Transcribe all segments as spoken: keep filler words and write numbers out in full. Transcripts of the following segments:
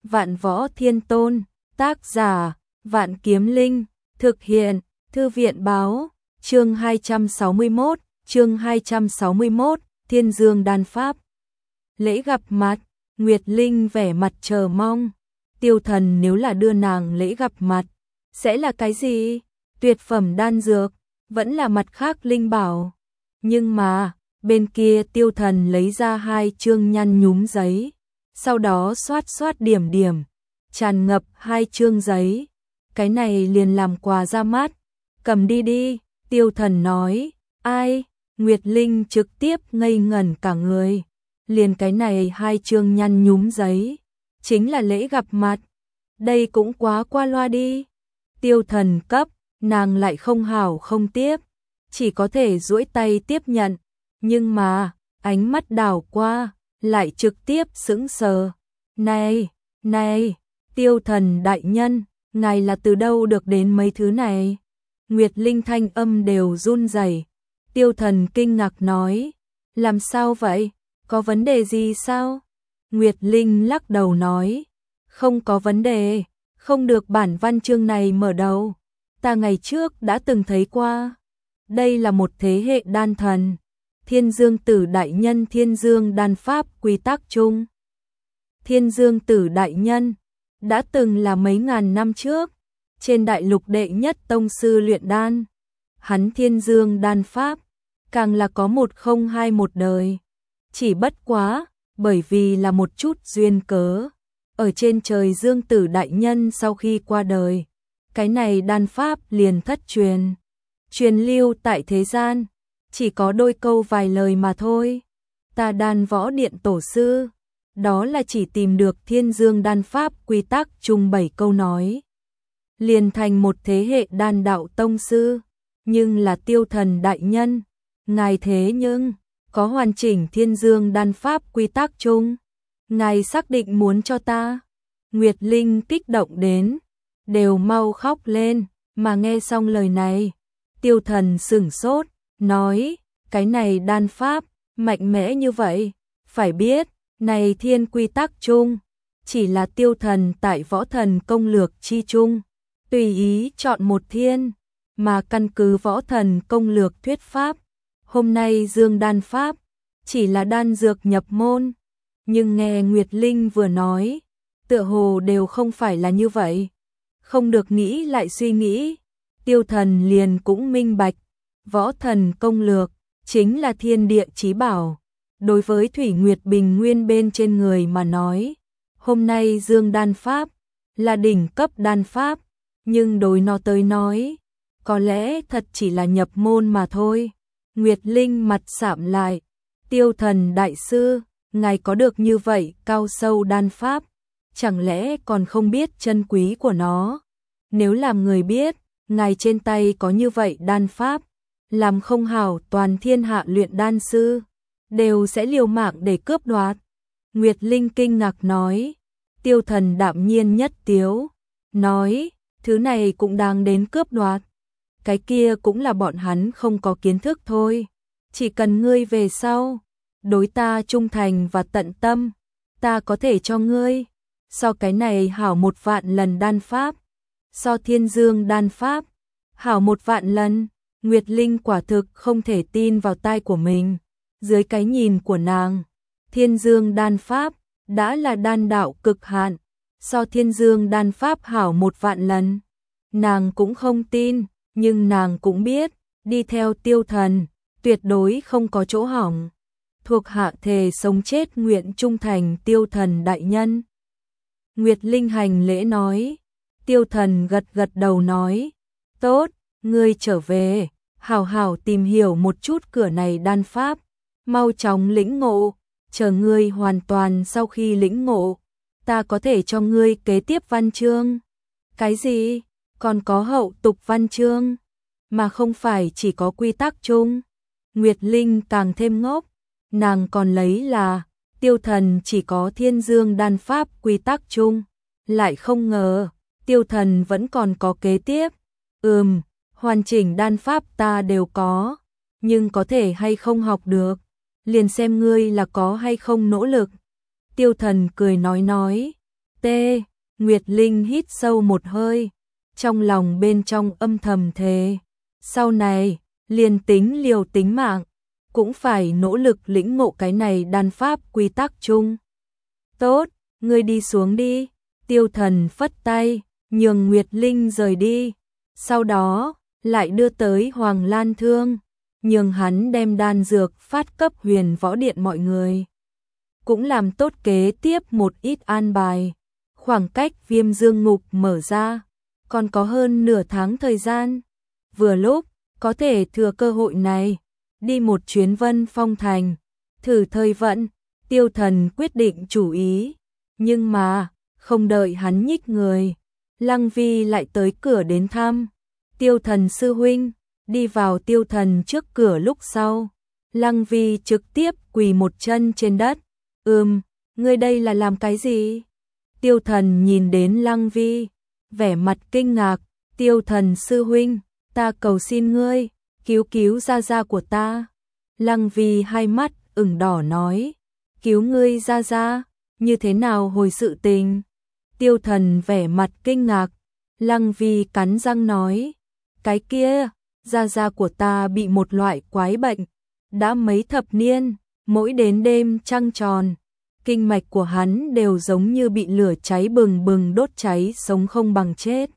Vạn Võ Thiên Tôn, tác giả, Vạn Kiếm Linh, thực hiện, Thư viện báo, chương hai trăm sáu mươi mốt, chương hai trăm sáu mươi mốt, Thiên Dương Đan Pháp. Lễ gặp mặt, Nguyệt Linh vẻ mặt chờ mong, Tiêu Thần nếu là đưa nàng lễ gặp mặt, sẽ là cái gì? Tuyệt phẩm đan dược, vẫn là mặt khác linh bảo. Nhưng mà, bên kia Tiêu Thần lấy ra hai chương nhăn nhúm giấy, sau đó xoát xoát điểm điểm, tràn ngập hai chương giấy. Cái này liền làm quà ra mắt, cầm đi đi, Tiêu Thần nói. Ai? Nguyệt Linh trực tiếp ngây ngẩn cả người. Liền cái này hai chương nhăn nhúm giấy, chính là lễ gặp mặt. Đây cũng quá qua loa đi. Tiêu Thần cấp, nàng lại không hảo không tiếp, chỉ có thể duỗi tay tiếp nhận. Nhưng mà, ánh mắt đảo qua, lại trực tiếp sững sờ. Này, này, Tiêu Thần đại nhân, ngài là từ đâu được đến mấy thứ này? Nguyệt Linh thanh âm đều run rẩy. Tiêu Thần kinh ngạc nói, làm sao vậy? Có vấn đề gì sao? Nguyệt Linh lắc đầu nói, không có vấn đề, không được bản văn chương này mở đầu. Ta ngày trước đã từng thấy qua. Đây là một thế hệ đan thần. Thiên Dương Tử Đại Nhân Thiên Dương Đan Pháp quy tắc chung. Thiên Dương Tử Đại Nhân đã từng là mấy ngàn năm trước trên đại lục đệ nhất tông sư luyện đan. Hắn Thiên Dương Đan Pháp càng là có một không hai một đời. Chỉ bất quá, bởi vì là một chút duyên cớ, ở trên trời Dương Tử Đại Nhân sau khi qua đời, cái này đan pháp liền thất truyền. Truyền lưu tại thế gian, chỉ có đôi câu vài lời mà thôi. Ta Đan Võ Điện tổ sư, đó là chỉ tìm được Thiên Dương Đan Pháp quy tắc chung bảy câu nói, liền thành một thế hệ đan đạo tông sư. Nhưng là Tiêu Thần đại nhân, ngài thế nhưng có hoàn chỉnh Thiên Dương Đan Pháp quy tắc chung, ngài xác định muốn cho ta? Nguyệt Linh kích động đến đều mau khóc lên. Mà nghe xong lời này, Tiêu Thần sửng sốt, nói, cái này đan pháp mạnh mẽ như vậy, phải biết, này thiên quy tắc chung, chỉ là Tiêu Thần tại Võ Thần công lược chi chung, tùy ý chọn một thiên, mà căn cứ Võ Thần công lược thuyết pháp, hôm nay Dương Đan Pháp chỉ là đan dược nhập môn. Nhưng nghe Nguyệt Linh vừa nói, tựa hồ đều không phải là như vậy. Không được nghĩ lại suy nghĩ, Tiêu Thần liền cũng minh bạch, Võ Thần công lược chính là thiên địa chí bảo. Đối với Thủy Nguyệt Bình Nguyên bên trên người mà nói, hôm nay Dương Đan Pháp là đỉnh cấp đan pháp, nhưng đối nó tới nói, có lẽ thật chỉ là nhập môn mà thôi. Nguyệt Linh mặt sạm lại, Tiêu Thần đại sư, ngài có được như vậy cao sâu đan pháp, chẳng lẽ còn không biết chân quý của nó? Nếu làm người biết, ngài trên tay có như vậy đan pháp, làm không hảo toàn thiên hạ luyện đan sư đều sẽ liều mạng để cướp đoạt. Nguyệt Linh kinh ngạc nói. Tiêu Thần đạm nhiên nhất tiếu, nói, thứ này cũng đang đến cướp đoạt. Cái kia cũng là bọn hắn không có kiến thức thôi. Chỉ cần ngươi về sau đối ta trung thành và tận tâm, ta có thể cho ngươi so cái này hảo một vạn lần đan pháp, so Thiên Dương Đan Pháp hảo một vạn lần. Nguyệt Linh quả thực không thể tin vào tai của mình. Dưới cái nhìn của nàng, Thiên Dương Đan Pháp đã là đan đạo cực hạn, so Thiên Dương Đan Pháp hảo một vạn lần. Nàng cũng không tin, nhưng nàng cũng biết, đi theo Tiêu Thần tuyệt đối không có chỗ hỏng. Thuộc hạ thề sống chết nguyện trung thành Tiêu Thần đại nhân. Nguyệt Linh hành lễ nói. Tiêu Thần gật gật đầu nói, tốt, ngươi trở về, hảo hảo tìm hiểu một chút cửa này đan pháp, mau chóng lĩnh ngộ, chờ ngươi hoàn toàn sau khi lĩnh ngộ, ta có thể cho ngươi kế tiếp văn chương. Cái gì? Còn có hậu tục văn chương, mà không phải chỉ có quy tắc chung. Nguyệt Linh càng thêm ngốc, nàng còn lấy là Tiêu Thần chỉ có Thiên Dương Đan Pháp quy tắc chung, lại không ngờ Tiêu Thần vẫn còn có kế tiếp. Ừm, hoàn chỉnh đan pháp ta đều có, nhưng có thể hay không học được, liền xem ngươi là có hay không nỗ lực. Tiêu Thần cười nói nói, T. Nguyệt Linh hít sâu một hơi, trong lòng bên trong âm thầm thề, sau này, liền tính liều tính mạng, cũng phải nỗ lực lĩnh ngộ cái này đan pháp quy tắc chung. Tốt, ngươi đi xuống đi, Tiêu Thần phất tay, nhường Nguyệt Linh rời đi, sau đó, lại đưa tới Hoàng Lan Thương, nhường hắn đem đan dược phát cấp Huyền Võ Điện mọi người. Cũng làm tốt kế tiếp một ít an bài, khoảng cách Viêm Dương Ngục mở ra, còn có hơn nửa tháng thời gian, vừa lúc, có thể thừa cơ hội này, đi một chuyến Vân Phong Thành, thử thời vận, Tiêu Thần quyết định chủ ý, nhưng mà, không đợi hắn nhích người, Lăng Vi lại tới cửa đến thăm, Tiêu Thần sư huynh, đi vào Tiêu Thần trước cửa lúc sau, Lăng Vi trực tiếp quỳ một chân trên đất, ừm, ngươi đây là làm cái gì? Tiêu Thần nhìn đến Lăng Vi, vẻ mặt kinh ngạc, Tiêu Thần sư huynh, ta cầu xin ngươi, cứu cứu gia gia của ta. Lăng Vi hai mắt ửng đỏ nói, cứu ngươi gia gia, như thế nào hồi sự tình? Tiêu Thần vẻ mặt kinh ngạc, Lăng Vi cắn răng nói, cái kia, gia gia của ta bị một loại quái bệnh, đã mấy thập niên, mỗi đến đêm trăng tròn, kinh mạch của hắn đều giống như bị lửa cháy bừng bừng đốt cháy sống không bằng chết.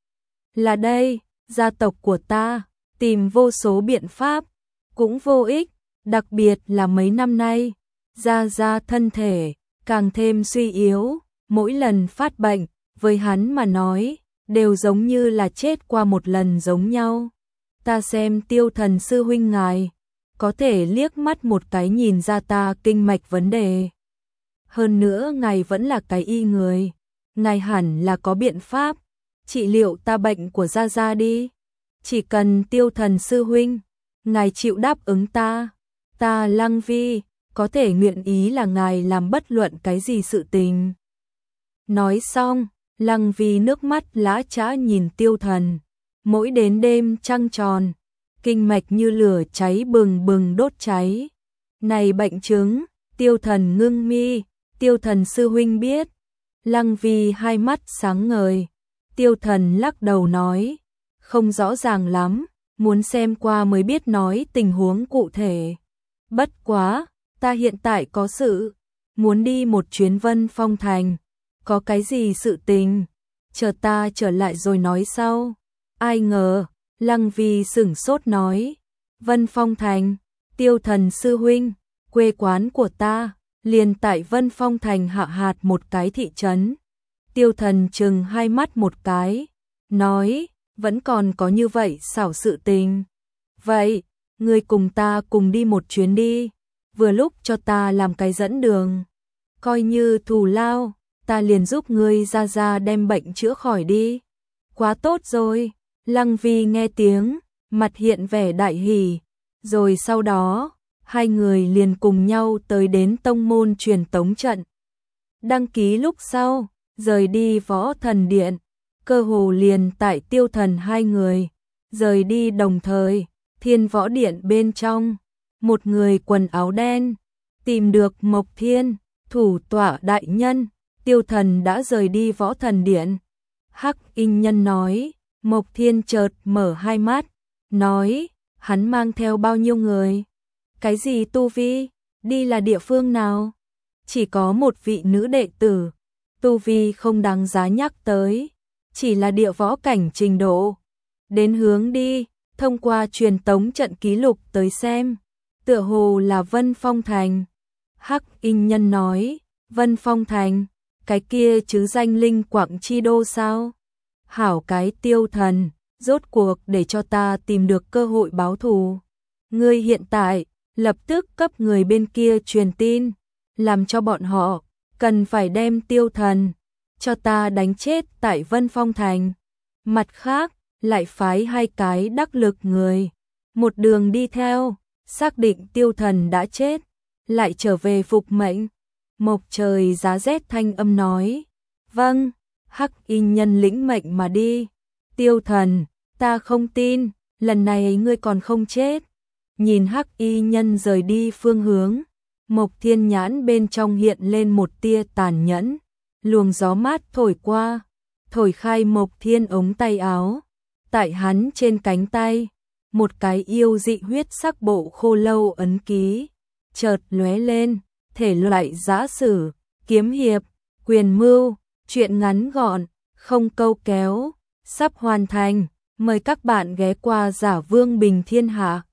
Là đây, gia tộc của ta, tìm vô số biện pháp, cũng vô ích, đặc biệt là mấy năm nay, gia gia thân thể, càng thêm suy yếu, mỗi lần phát bệnh, với hắn mà nói, đều giống như là chết qua một lần giống nhau. Ta xem Tiêu Thần sư huynh ngài, có thể liếc mắt một cái nhìn ra ta kinh mạch vấn đề. Hơn nữa ngài vẫn là cái y người, ngài hẳn là có biện pháp, trị liệu ta bệnh của gia gia đi. Chỉ cần Tiêu Thần sư huynh, ngài chịu đáp ứng ta, ta Lăng Vi, có thể nguyện ý là ngài làm bất luận cái gì sự tình. Nói xong, Lăng Vi nước mắt lã chã nhìn Tiêu Thần, mỗi đến đêm trăng tròn, kinh mạch như lửa cháy bừng bừng đốt cháy. Này bệnh chứng, Tiêu Thần ngưng mi, Tiêu Thần sư huynh biết. Lăng Vi hai mắt sáng ngời, Tiêu Thần lắc đầu nói, không rõ ràng lắm, muốn xem qua mới biết nói tình huống cụ thể. Bất quá, ta hiện tại có sự, muốn đi một chuyến Vân Phong Thành, có cái gì sự tình, chờ ta trở lại rồi nói sau. Ai ngờ, Lăng Vi sửng sốt nói, Vân Phong Thành, Tiêu Thần sư huynh, quê quán của ta, liền tại Vân Phong Thành hạ hạt một cái thị trấn. Tiêu Thần chừng hai mắt một cái, nói, vẫn còn có như vậy xảo sự tình. Vậy, ngươi cùng ta cùng đi một chuyến đi, vừa lúc cho ta làm cái dẫn đường. Coi như thù lao, ta liền giúp ngươi ra ra đem bệnh chữa khỏi đi. Quá tốt rồi, Lăng Vi nghe tiếng, mặt hiện vẻ đại hỉ, rồi sau đó, hai người liền cùng nhau tới đến tông môn truyền tống trận. Đăng ký lúc sau, rời đi Võ Thần Điện, cơ hồ liền tại Tiêu Thần hai người, rời đi đồng thời, Thiên Võ Điện bên trong, một người quần áo đen, tìm được Mộc Thiên, thủ tọa đại nhân, Tiêu Thần đã rời đi Võ Thần Điện. Hắc Y Nhân nói, Mộc Thiên chợt mở hai mắt, nói, hắn mang theo bao nhiêu người? Cái gì tu vi? Đi là địa phương nào? Chỉ có một vị nữ đệ tử, tu vi không đáng giá nhắc tới, chỉ là địa võ cảnh trình độ. Đến hướng đi, thông qua truyền tống trận ký lục tới xem, tựa hồ là Vân Phong Thành. Hắc Y Nhân nói, Vân Phong Thành, cái kia chứ danh linh quảng chi đô sao? Hảo cái Tiêu Thần, rốt cuộc để cho ta tìm được cơ hội báo thù. Ngươi hiện tại, lập tức cấp người bên kia truyền tin, làm cho bọn họ, cần phải đem Tiêu Thần, cho ta đánh chết tại Vân Phong Thành. Mặt khác, lại phái hai cái đắc lực người, một đường đi theo, xác định Tiêu Thần đã chết, lại trở về phục mệnh. Mộc Trời giá rét thanh âm nói, vâng. Hắc Y Nhân lĩnh mệnh mà đi. Tiêu Thần, ta không tin, lần này ngươi còn không chết. Nhìn Hắc Y Nhân rời đi phương hướng, Mộc Thiên nhãn bên trong hiện lên một tia tàn nhẫn. luồng gió mát thổi qua, thổi khai Mộc Thiên ống tay áo. Tại hắn trên cánh tay, một cái yêu dị huyết sắc bộ khô lâu ấn ký, chợt lóe lên, thể loại giã sử, kiếm hiệp, quyền mưu, truyện ngắn gọn, không câu kéo, sắp hoàn thành, mời các bạn ghé qua Giả Vương Bình Thiên Hạ.